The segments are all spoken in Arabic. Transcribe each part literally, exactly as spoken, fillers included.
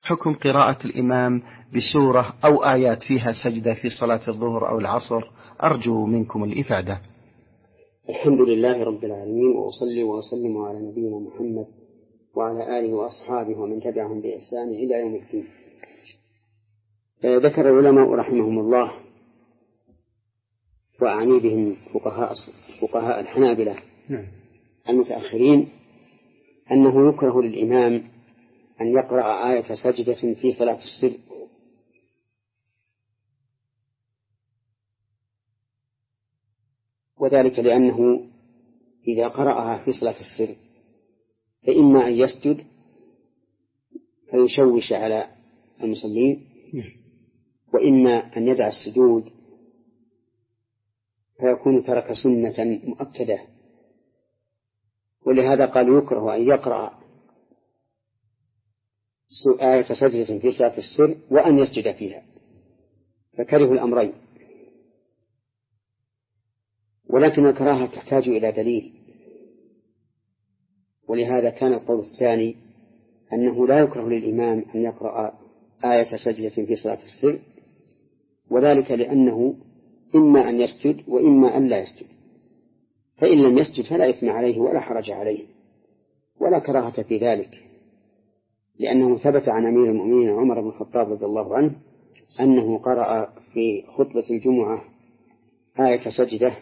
حكم قراءة الإمام بسورة أو آيات فيها سجدة في صلاة الظهر أو العصر؟ أرجو منكم الإفادة. الحمد لله رب العالمين، وأصلي وأسلم على نبينا محمد وعلى آله وأصحابه ومن تبعهم بإحسان إلى يوم الدين. ذكر العلماء رحمهم الله، وأعني بهم فقهاء فقهاء الحنابلة المتأخرين، أنه يكره للإمام أن يقرأ آية سجدة في صلاة السر، وذلك لأنه إذا قرأها في صلاة السر فإما أن يسجد فيشوش على المصلين، وإما أن يدع السجود فيكون ترك سنة مؤكدة. ولهذا قال يكره أن يقرأ آية سجدة في صلاة السر وأن يسجد فيها، فكره الأمرين. ولكن الكراهة تحتاج إلى دليل، ولهذا كان القول الثاني أنه لا يكره للإمام أن يقرأ آية سجدة في صلاة السر، وذلك لأنه إما أن يسجد وإما أن لا يسجد، فإن لم يسجد فلا إثم عليه ولا حرج عليه ولا كراهة في ذلك، لأنه ثبت عن أمير المؤمنين عمر بن الخطاب رضي الله عنه أنه قرأ في خطبة الجمعة آية سجدة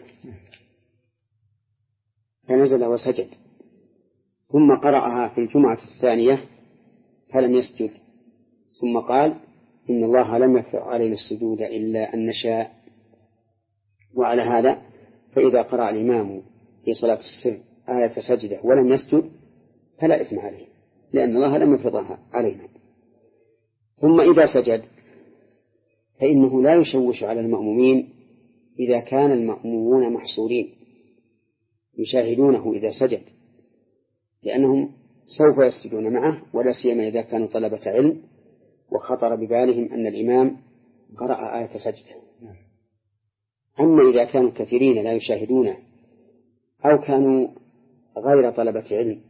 فنزل وسجد، ثم قرأها في الجمعة الثانية فلم يسجد، ثم قال إن الله لم يفرض علينا السجود إلا أن نشاء. وعلى هذا فإذا قرأ الإمام في صلاة السر آية سجدة ولم يسجد فلا إثم عليه، لأن الله لم يفرضها علينا. ثم إذا سجد فإنه لا يشوش على المأمومين إذا كان المأمومون محصورين يشاهدونه إذا سجد، لأنهم سوف يسجدون معه، ولا سيما إذا كانوا طلبة علم وخطر ببالهم أن الإمام قرأ آية سجدة. أما إذا كانوا كثيرين لا يشاهدونه أو كانوا غير طلبة علم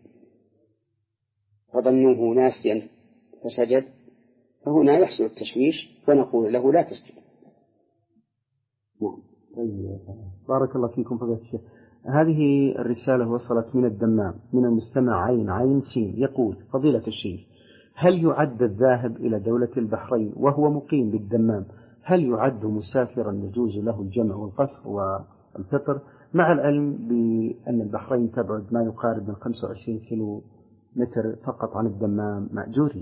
فظنوه ناسيا فسجد، فهنا يحصل التشويش ونقول له لا تسجد. نعم. بارك الله فيكم فضيلة الشيخ. هذه الرسالة وصلت من الدمام من المستمع عين عين سين، يقول: فضيلة الشيخ، هل يعد الذاهب إلى دولة البحرين وهو مقيم بالدمام هل يعد مسافرا يجوز له الجمع والقصر والفطر، مع العلم بأن البحرين تبعد ما يقارب من خمسة وعشرين كيلو متر فقط عن الدمام مأجوري؟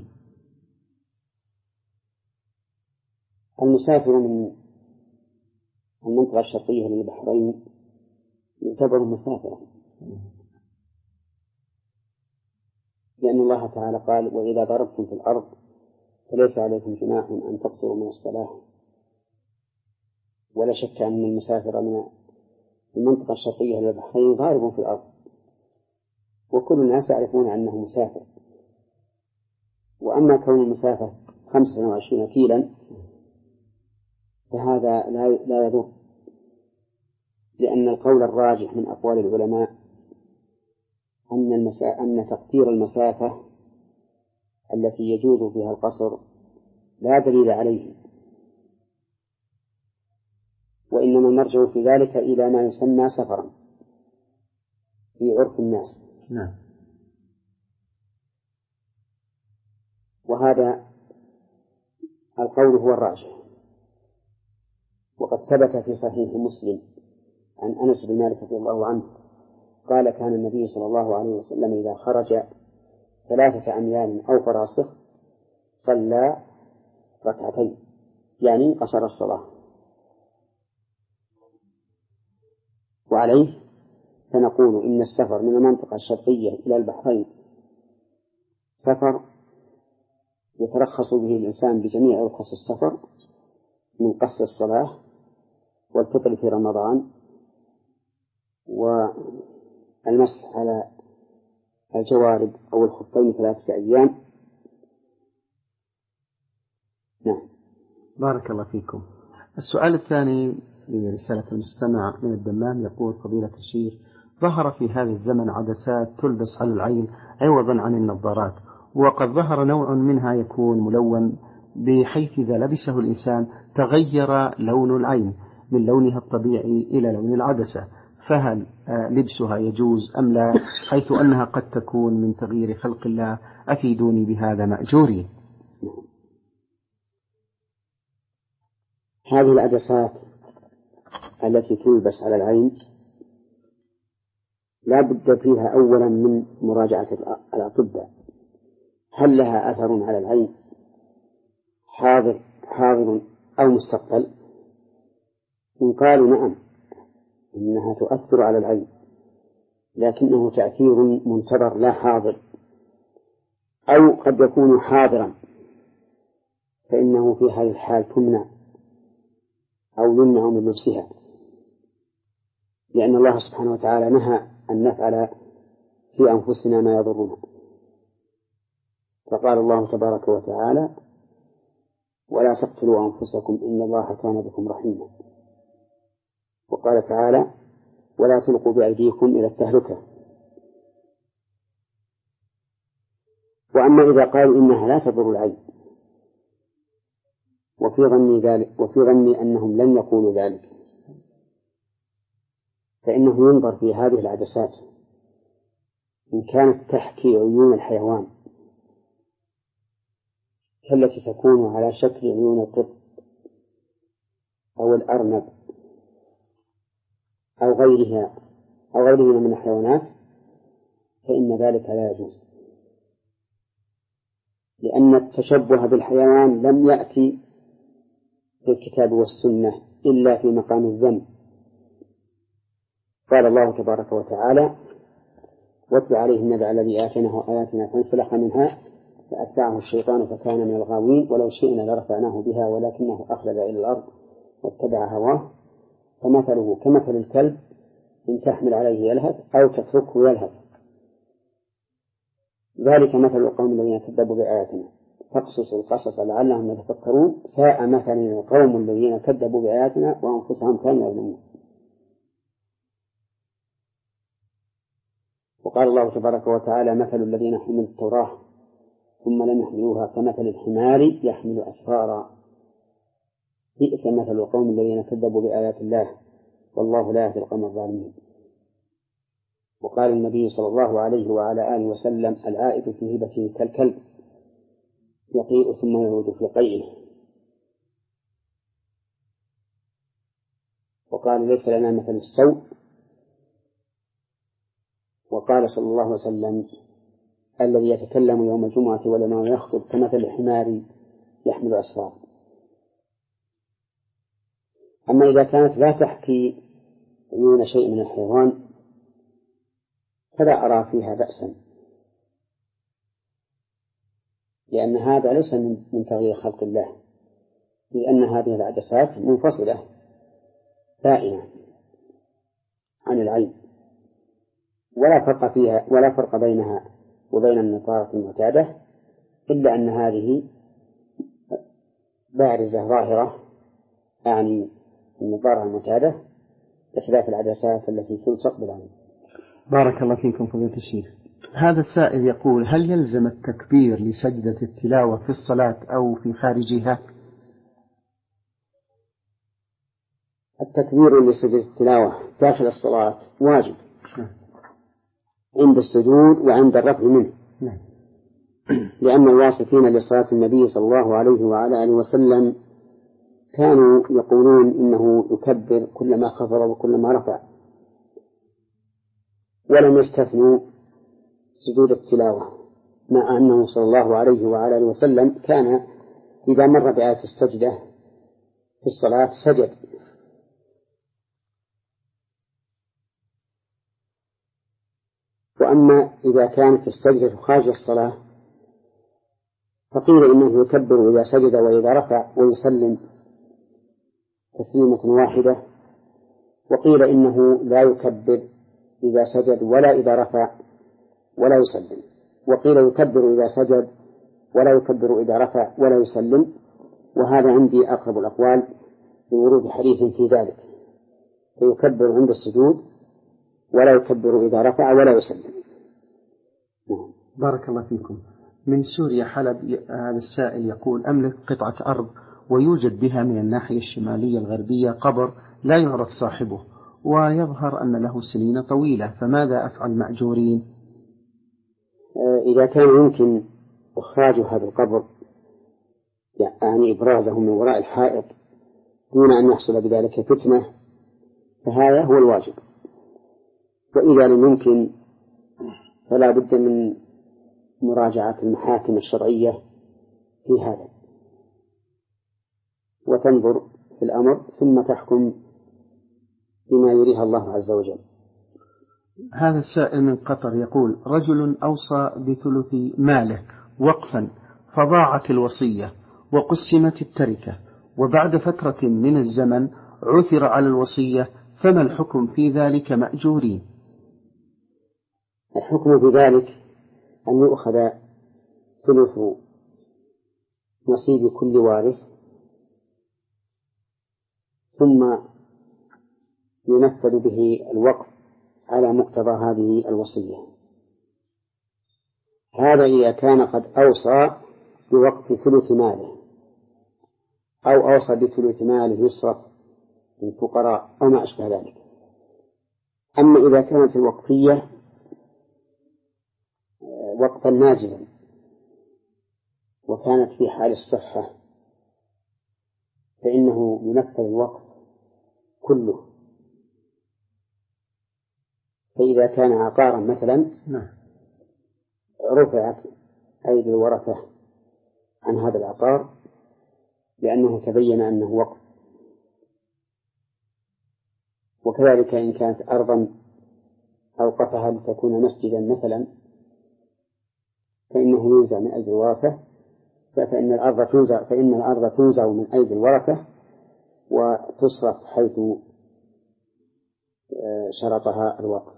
المسافر من المنطقة الشرقية للبحرين يعتبر مسافرا، لأن الله تعالى قال: وإذا ضربتم في الأرض فليس عليكم جناح أن تقصروا من الصلاة. ولا شك أن المسافر من المنطقة الشرقية للبحرين غارب في الأرض، وكل الناس يعرفون أنه مسافر. وأما كون المسافة خمسة وعشرين كيلا فهذا لا يضر، لأن القول الراجح من أقوال العلماء أن, المسا... أن تقدير المسافة التي يجوز فيها القصر لا دليل عليه، وإنما نرجع في ذلك إلى ما يسمى سفرا في عرف الناس. نعم. وهذا القول هو الراجح. وقد ثبت في صحيح مسلم عن أنس بن مالك رضي الله عنه قال: كان النبي صلى الله عليه وسلم إذا خرج ثلاثة أميال أو فراسخ صلى ركعتين، يعني قصر الصلاة. وعليه فنقول إن السفر من المنطقة الشرقية إلى البحرين سفر يترخص به الإنسان بجميع رخص السفر من قصر الصلاة والفطر في رمضان والمسح على الجوارب أو الخفين ثلاثة أيام. نعم. بارك الله فيكم. السؤال الثاني لرسالة المستمع من الدمام، يقول: فضيلة الشيخ، ظهر في هذا الزمن عدسات تلبس على العين عوضا عن النظارات، وقد ظهر نوع منها يكون ملون بحيث إذا لبسه الإنسان تغير لون العين من لونها الطبيعي إلى لون العدسة، فهل لبسها يجوز أم لا، حيث أنها قد تكون من تغيير خلق الله؟ أفيدوني بهذا مأجورين. هذه العدسات التي تلبس على العين لا بد فيها أولا من مراجعة الأطباء، هل لها أثر على العين حاضر حاضر أو مستقبل؟ إن قالوا نعم إنها تؤثر على العين لكنه تأثير منتظر لا حاضر، أو قد يكون حاضرا، فإنه في هذه الحال تمنع أو يمنع من لبسها، لأن الله سبحانه وتعالى نهى أن نفعل في أنفسنا ما يضرنا، فقال الله تبارك وتعالى: ولا تقتلوا أنفسكم إن الله كان بكم رحيما. وقال تعالى: ولا تلقوا بأيديكم إلى التهلكة. وأما إذا قالوا إنها لا تضر العين، وفي ظني ذلك وفي ظني أنهم لن يقولوا ذلك، فإنه ينظر في هذه العدسات إن كانت تحكي عيون الحيوان كالتي تكون على شكل عيون القط أو الأرنب أو غيرها أو غيرها من الحيوانات، فإن ذلك لا يجوز، لأن التشبه بالحيوان لم يأتي في الكتاب والسنة إلا في مقام الذم. قال الله تبارك وتعالى: واتل عليهم نبأ الذي آتيناه آياتنا فانسلخ منها فأتبعه الشيطان فكان من الغاوين ولو شئنا لرفعناه بها ولكنه أخلد إلى الأرض واتبع هواه فمثله كمثل الكلب إن تحمل عليه يلهث أو تتركه يلهث، ذلك مثل القوم الذين كذبوا بآياتنا فاقصص القصص لعلهم يتفكرون ساء مثلا القوم الذين كذبوا بآياتنا وأنفسهم كانوا يظلمون. وقال الله تبارك وتعالى: مثل الذين حملوا التوراة ثم لم يحملوها كمثل الحمار يحمل أسفارا بئس مثل القوم الذين كذبوا بآيات الله والله لا يهدي القوم الظالمين. وقال النبي صلى الله عليه وعلى آله وسلم: العائد في هبته كالكلب يقيء ثم يعود في قيئه. وقال: ليس لنا مثل السوء. وقال صلى الله عليه وسلم: الذي يتكلم يوم الجمعة ولما يخطب كمثل الحمار يحمل أسفار. أما إذا كانت لا تحكي عيون شيء من الحيوان فلا أرى فيها بأسا، لأن هذا ليس من تغيير خلق الله، لأن هذه العدسات منفصلة بائنة عن العين، ولا فرق فيها ولا فرق بينها وبين النظارة المعتادة، إلا أن هذه بارزة ظاهرة، يعني النظارة المعتادة، بخلاف العدسات التي تلصق بالعين. بارك الله فيكم فضيلة الشيخ. هذا السائل يقول: هل يلزم التكبير لسجدة التلاوة في الصلاة أو في خارجها؟ التكبير لسجدة التلاوة داخل الصلاة واجب عند السجود وعند الرفع منه، لأن الواصفين لصلاة النبي صلى الله عليه وعلى آله وسلم كانوا يقولون إنه يكبر كلما خفض وكلما رفع، ولم يستثنوا سجود التلاوة، مع أنه صلى الله عليه وعلى آله وسلم كان إذا مر بآية السجدة في الصلاة سجد. وأما إذا كانت السجدة خارج الصلاة فقيل إنه يكبر إذا سجد وإذا رفع ويسلم تسليمة واحدة، وقيل إنه لا يكبر إذا سجد ولا إذا رفع ولا يسلم، وقيل يكبر إذا سجد ولا يكبر إذا رفع ولا يسلم، وهذا عندي أقرب الأقوال بورود حديث في ذلك، فيكبر عند السجود ولا يكبر إذا رفع ولا يسلم. بارك الله فيكم. من سوريا حلب، هذا السائل يقول: أملك قطعة أرض ويوجد بها من الناحية الشمالية الغربية قبر لا يعرف صاحبه، ويظهر أن له سنين طويلة، فماذا أفعل مأجورين؟ إذا كان يمكن إخراج هذا القبر، يعني إبرازه من وراء الحائط دون أن يحصل بذلك فتنة، فهذا هو الواجب. وإذا لم يمكن فلا بد من مراجعة المحاكم الشرعية في هذا، وتنظر في الأمر ثم تحكم بما يريها الله عز وجل. هذا السائل من قطر يقول: رجل أوصى بثلث ماله وقفا فضاعت الوصية وقسمت التركة، وبعد فترة من الزمن عثر على الوصية، فما الحكم في ذلك مأجورين؟ الحكم في ذلك أن يؤخذ ثلث نصيب كل وارث ثم ينفذ به الوقف على مقتضى هذه الوصية. هذا إذا كان قد أوصى بوقف ثلث ماله، أو أوصى بثلث ماله يصرف للفقراء أو ما أشبه ذلك. أما إذا كانت الوقفية وقفا ناجزا وكانت في حال الصحة فإنه ينفذ الوقف كله. فإذا كان عقارا مثلا رفعت أيدي الورثة عن هذا العقار لأنه تبين أنه وقف. وكذلك إن كانت أرضا أوقفها لتكون مسجدا مثلا فإنه ينزع من أيدي الورثة، فإن الأرض تنزع فإن الأرض تنزع من أيدي الورثة وتصرف حيث شرطها الوقف.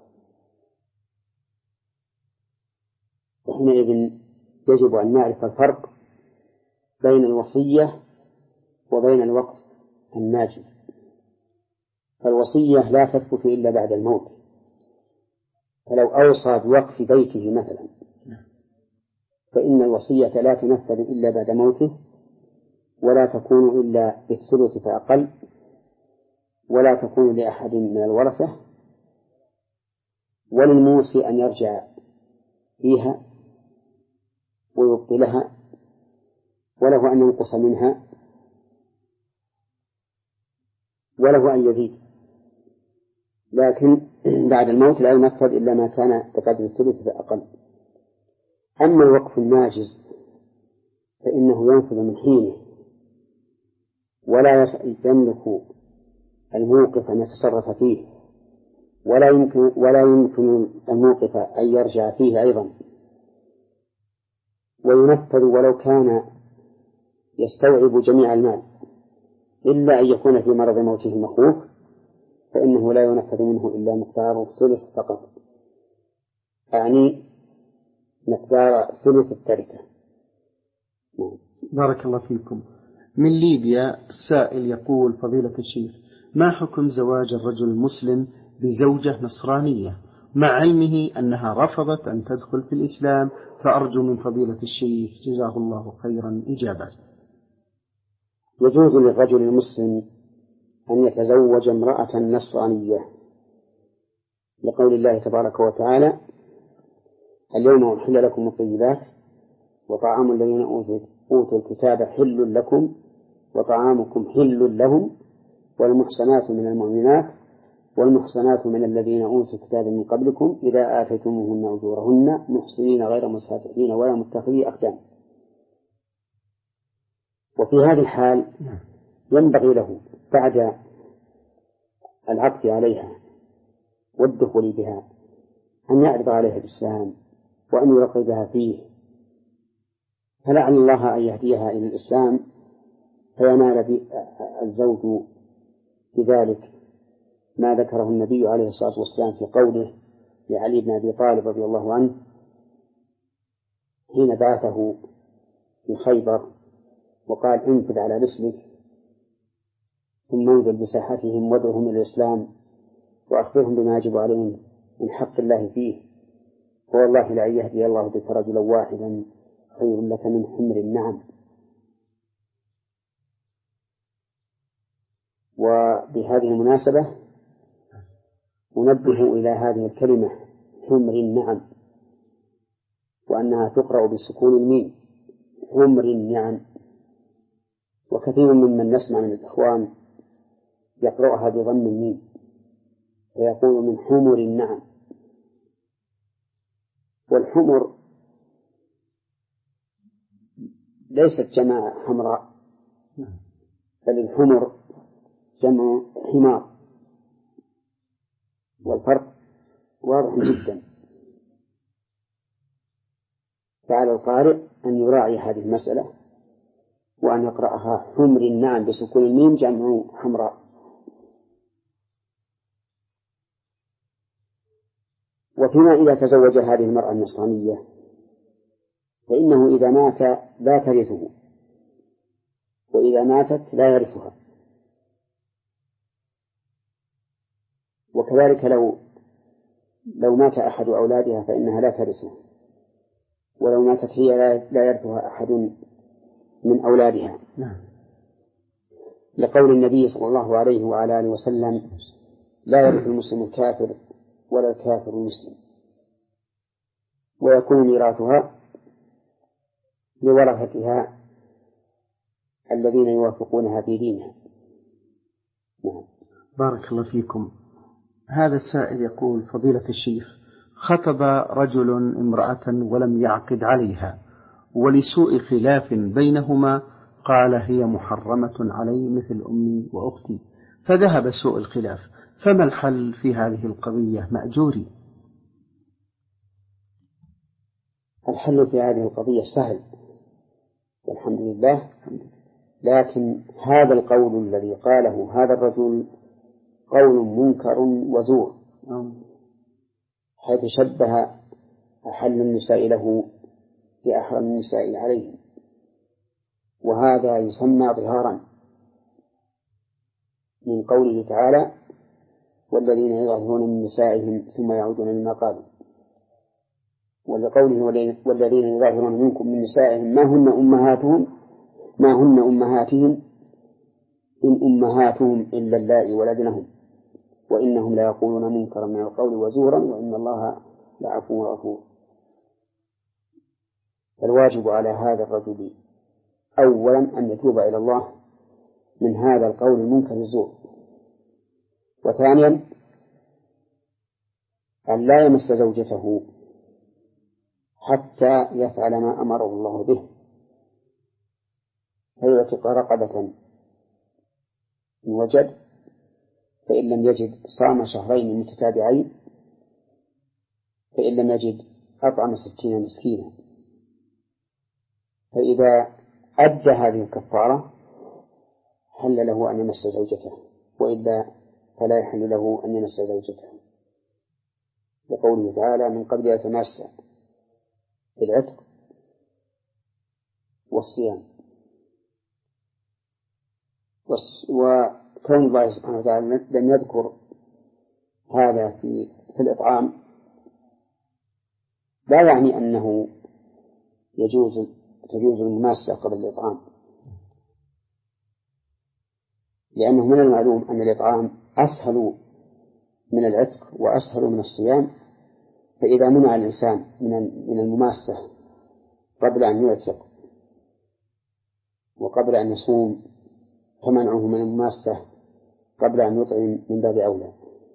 وحينئذ يجب أن نعرف الفرق بين الوصية وبين الوقف الناجز. فالوصية لا تثبت إلا بعد الموت، فلو أوصى بوقف بيته مثلا فإن الوصية لا تنفذ إلا بعد موته، ولا تكون إلا بالثلث فأقل، ولا تكون لأحد من الورثة، وللموصي أن يرجع فيها ويبطلها، وله أن ينقص منها، وله أن يزيد، لكن بعد الموت لا ينفذ إلا ما كان بقدر الثلث فأقل. أما الوقف الناجز فإنه ينفذ من حينه، ولا يملك الموقف أن يتصرف فيه، ولا يمكن ولا يمكن الموقف أن يرجع فيه أيضا، وينفذ ولو كان يستوعب جميع المال، إلا أن يكون في مرض موته مخوف فإنه لا ينفذ منه إلا مقدار ثلث فقط، يعني مقدار ثلث التركة. بارك الله فيكم. من ليبيا السائل يقول: فضيلة الشيخ، ما حكم زواج الرجل المسلم بزوجة نصرانية مع علمه أنها رفضت أن تدخل في الإسلام؟ فأرجو من فضيلة الشيخ جزاه الله خيرا إجابة. يجوز للرجل المسلم أن يتزوج امرأة نصرانية لقول الله تبارك وتعالى: اليوم أحل لكم الطيبات وطعام الذين أوتوا الكتاب حل لكم وطعامكم حل لهم والمحصنات من المؤمنات والمحصنات من الذين أوتوا الكتاب من قبلكم إذا آتيتموهن أجورهن محصنين غير مسافحين ولا متخذي أخدان. وفي هذه الحال ينبغي له بعد العقد عليها والدخول بها أن يعرض عليها الإسلام وأن يرغبها فيه، فلعل الله أن يهديها إلى الإسلام فينال الزوج بذلك ما ذكره النبي عليه الصلاة والسلام في قوله لعلي بن أبي طالب رضي الله عنه حين بعثه في خيبر وقال: انفذ على رسلك ثم انزل بساحتهم وادعهم إلى الإسلام وأخبرهم بما يجب عليهم من حق الله فيه، فوالله لأن يهدي الله بك رجلا واحدا خير لك من حمر النعم. وبهذه المناسبة أنبه إلى هذه الكلمة حمر النعم، وأنها تقرأ بسكون الميم حمر النعم. وكثير ممن نسمع من الإخوان يقرأها بضم الميم ويقول من حمر النعم. والحمر ليست جماعة حمراء، بل الحمر جمع حمار، والفرق واضح جدا. فعلى القارئ أن يراعي هذه المسألة وأن يقرأها حمر النعم بسكون الميم جمع حمراء. وفيما إذا تزوج هذه المرأة النصرانية فإنه إذا مات لا ترثه، وإذا ماتت لا يرثها. وكذلك لو لو مات أحد أولادها فإنها لا ترثه، ولو ماتت هي لا يرثها أحد من أولادها. لقول النبي صلى الله عليه وعلى آله وسلم لا يرث المسلم الكافر ولا الكافر المسلم. ويكون ميراثها لورثتها الذين يوافقونها في دينها. نعم. بارك الله فيكم. هذا السائل يقول فضيلة الشيخ خطب رجل امرأة ولم يعقد عليها، ولسوء خلاف بينهما قال هي محرمة علي مثل أمي وأختي، فذهب سوء الخلاف، فما الحل في هذه القضية مأجوري؟ الحل في هذه القضية سهل والحمد لله، لكن هذا القول الذي قاله هذا الرجل قول منكر وزور، حيث شبه أحل النساء له بأحرم النساء عليه، وهذا يسمى ظهارا من قوله تعالى والذين يظهرون من نسائهم ثم يعودون لما قالوا، ولقوله والذين يظهرون منكم من نسائهم ما هن أمهاتهم ما هن أمهاتهم إن أمهاتهم إلا اللائي ولدنهم وإنهم لا يقولون منكرا من القول وزورا وإن الله لعفو غفور. فالواجب على هذا الرجل أولا أن يتوب إلى الله من هذا القول المنكر الزور، وثانيا أن لا يمس زوجته حتى يفعل ما أمره الله به، فيعتق رقبة إن وجد، فإن لم يجد صام شهرين متتابعين، فإن لم يجد أطعم ستين مسكينا. فإذا أدى هذه الكفارة حل له أن يمس زوجته، وإلا فلا يحل له أن يمس زوجته، لقوله تعالى من قبل أن يتمس بالعتق والصيام. وكون الله سبحانه وتعالى لم يذكر هذا في في الإطعام لا يعني أنه يجوز تجوز المماسة قبل الإطعام، لأنه من المعلوم أن الإطعام أسهل من العتق وأسهل من الصيام، فإذا منع الإنسان من المماسة قبل أن يعتق وقبل أن يصوم فمنعه من المماسة قبل أن يطعم من باب أولى.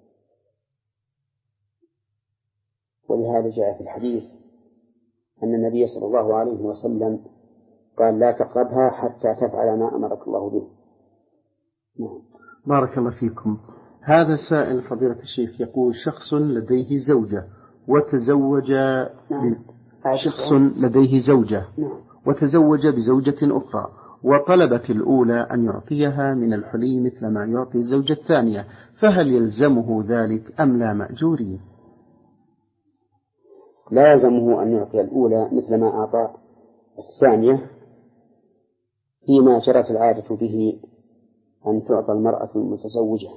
ولهذا جاء في الحديث أن النبي صلى الله عليه وسلم قال لا تقربها حتى تفعل ما أمرك الله به. نعم. بارك الله فيكم. هذا سائل فضيلة الشيخ يقول شخص لديه زوجة وتزوج نعم. ب... شخص لديه زوجة نعم. وتزوج بزوجة أخرى، وطلبت الأولى أن يعطيها من الحلي مثل ما يعطي الزوجة الثانية، فهل يلزمه ذلك أم لا مأجوري؟ لا يلزمه أن يعطي الأولى مثل ما أعطى الثانية فيما جرت العادة به أن تعطى المرأة المتزوجة.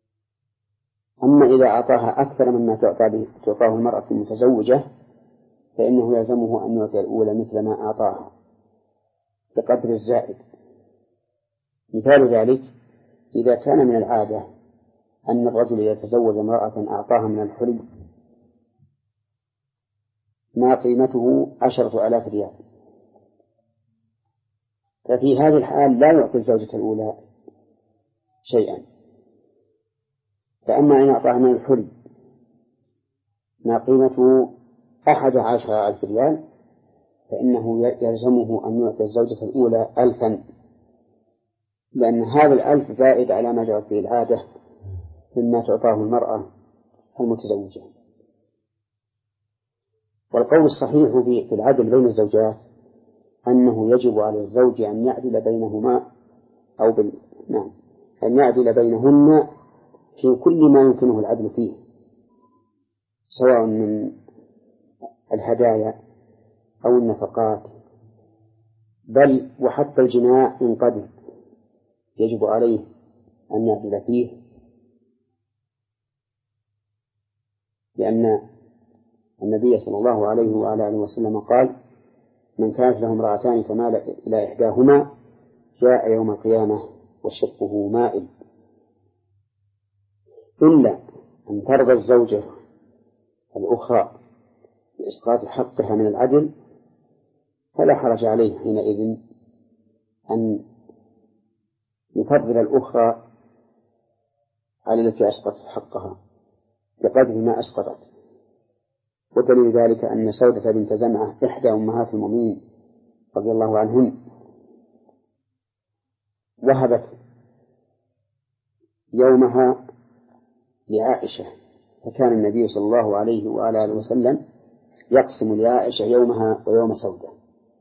أما إذا أعطاها أكثر مما تعطى به تعطاه المرأة المتزوجة فإنه يلزمه أن يعطي الأولى مثل ما أعطاها بقدر الزائد. مثال ذلك إذا كان من العادة أن الرجل إذا تزوج امرأة أعطاها من الحلي ما قيمته عشرة آلاف ريال، ففي هذه الحال لا يعطي الزوجة الأولى شيئا. فأما إن أعطاها من الحلي ما قيمته أحد عشر ألف ريال فإنه يلزمه أن يعطي الزوجة الأولى ألفا، لأن هذا الألف زائد على ما جرت به العادة مما تعطاه المرأة المتزوجة. والقول الصحيح في العدل بين الزوجات أنه يجب على الزوج أن يعدل بينهما أو بال... نعم أن يعدل بينهن في كل ما يمكنه العدل فيه، سواء من الهدايا أو النفقات، بل وحتى الجماع إن قدر يجب عليه أن يعدل فيه، لأن النبي صلى الله عليه وعلى آله وسلم قال: من كانت له امرأتان فمال إلى إحداهما جاء يوم القيامة وشقه مائل، إلا أن ترضى الزوجة الأخرى بإسقاط حقها من العدل فلا حرج عليه حينئذ أن يفضل الأخرى على التي أسقطت حقها بقدر ما أسقطت. ودليل ذلك أن سودة بنت زمعة إحدى أمهات المؤمنين رضي الله عنهن وهبت يومها لعائشة، فكان النبي صلى الله عليه وعلى آله وسلم يقسم لعائشة يومها ويوم سودة.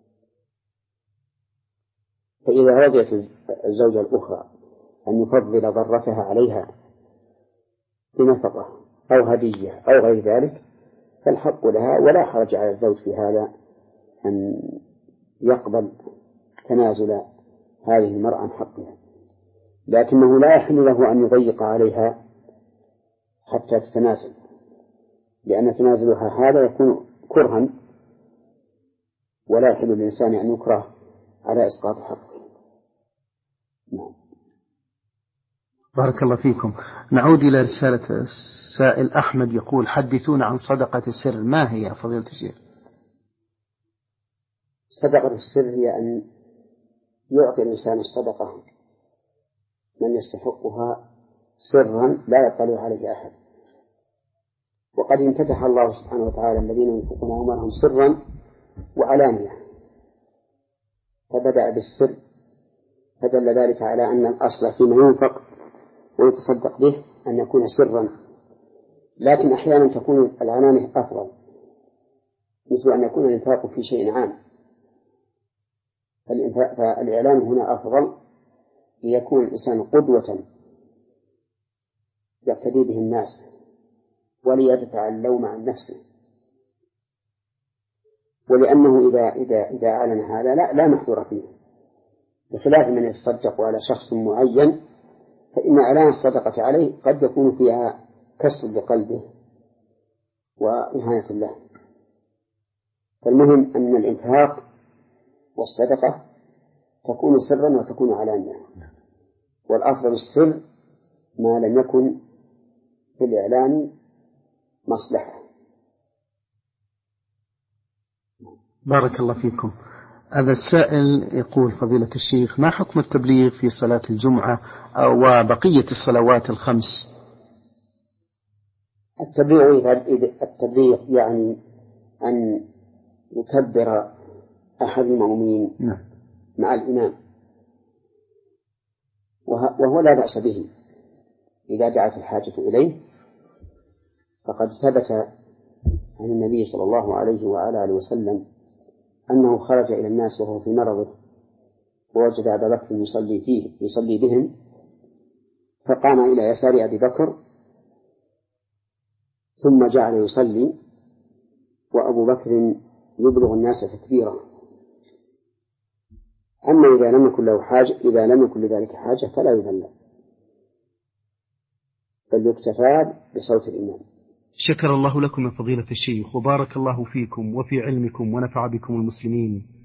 فإذا رضيت الزوجة الأخرى أن يفضل ضرتها عليها بنفقة أو هدية أو غير ذلك فالحق لها، ولا حرج على الزوج في هذا أن يقبل تنازل هذه المرأة عن حقها، لكنه لا يحل له أن يضيق عليها حتى تتنازل، لأن تنازلها هذا يكون كرها، ولا يحل للإنسان أن يكره على إسقاط حقه. نعم. بارك الله فيكم. نعود إلى رسالة السائل أحمد يقول: حدثونا عن صدقة السر، ما هي فضيلة الشيخ؟ صدقة السر هي أن يعطي الإنسان الصدقة من يستحقها سرا لا يطلع عليه أحد، وقد امتدح الله سبحانه وتعالى الذين ينفقون أموالهم سرا وعلانية، فبدأ بالسر، فدل ذلك على أن الأصل فيما ينفق ويتصدق به أن يكون سرا، لكن أحيانا تكون العلانية أفضل، مثل أن يكون الإنفاق في شيء عام، فالإعلان هنا أفضل ليكون الإنسان قدوة يقتدي به الناس وليدفع اللوم عن نفسه، ولأنه إذا إذا إذا أعلن هذا لا لا محذور فيه، بخلاف من يتصدق على شخص معين فإن إعلان الصدقة عليه قد يكون فيها كسر لقلبه وإهانة له. فالمهم أن الإنفاق والصدقة تكون سرا وتكون علانية، والأفضل السر ما لم يكن في الإعلان مصلحة. بارك الله فيكم. هذا السائل يقول: فضيلة الشيخ، ما حكم التبليغ في صلاة الجمعة وبقية الصلوات الخمس؟ التبليغ التبليغ يعني أن يكبر أحد المأمومين مع الإمام، وهو لا بأس به إذا دعت الحاجة إليه، فقد ثبت عن النبي صلى الله عليه وعلى آله وسلم أنه خرج إلى الناس وهو في مرضه ووجد أبا بكر يصلي فيه يصلي بهم، فقام إلى يسار أبي بكر ثم جعل يصلي وأبو بكر يبلغ الناس تكبيرا. أما إذا لم يكن له حاجة إذا لم يكن لذلك حاجة فلا يبلغ، بل يكتفى بصوت الإمام. شكر الله لكم يا فضيلة الشيخ، وبارك الله فيكم وفي علمكم ونفع بكم المسلمين.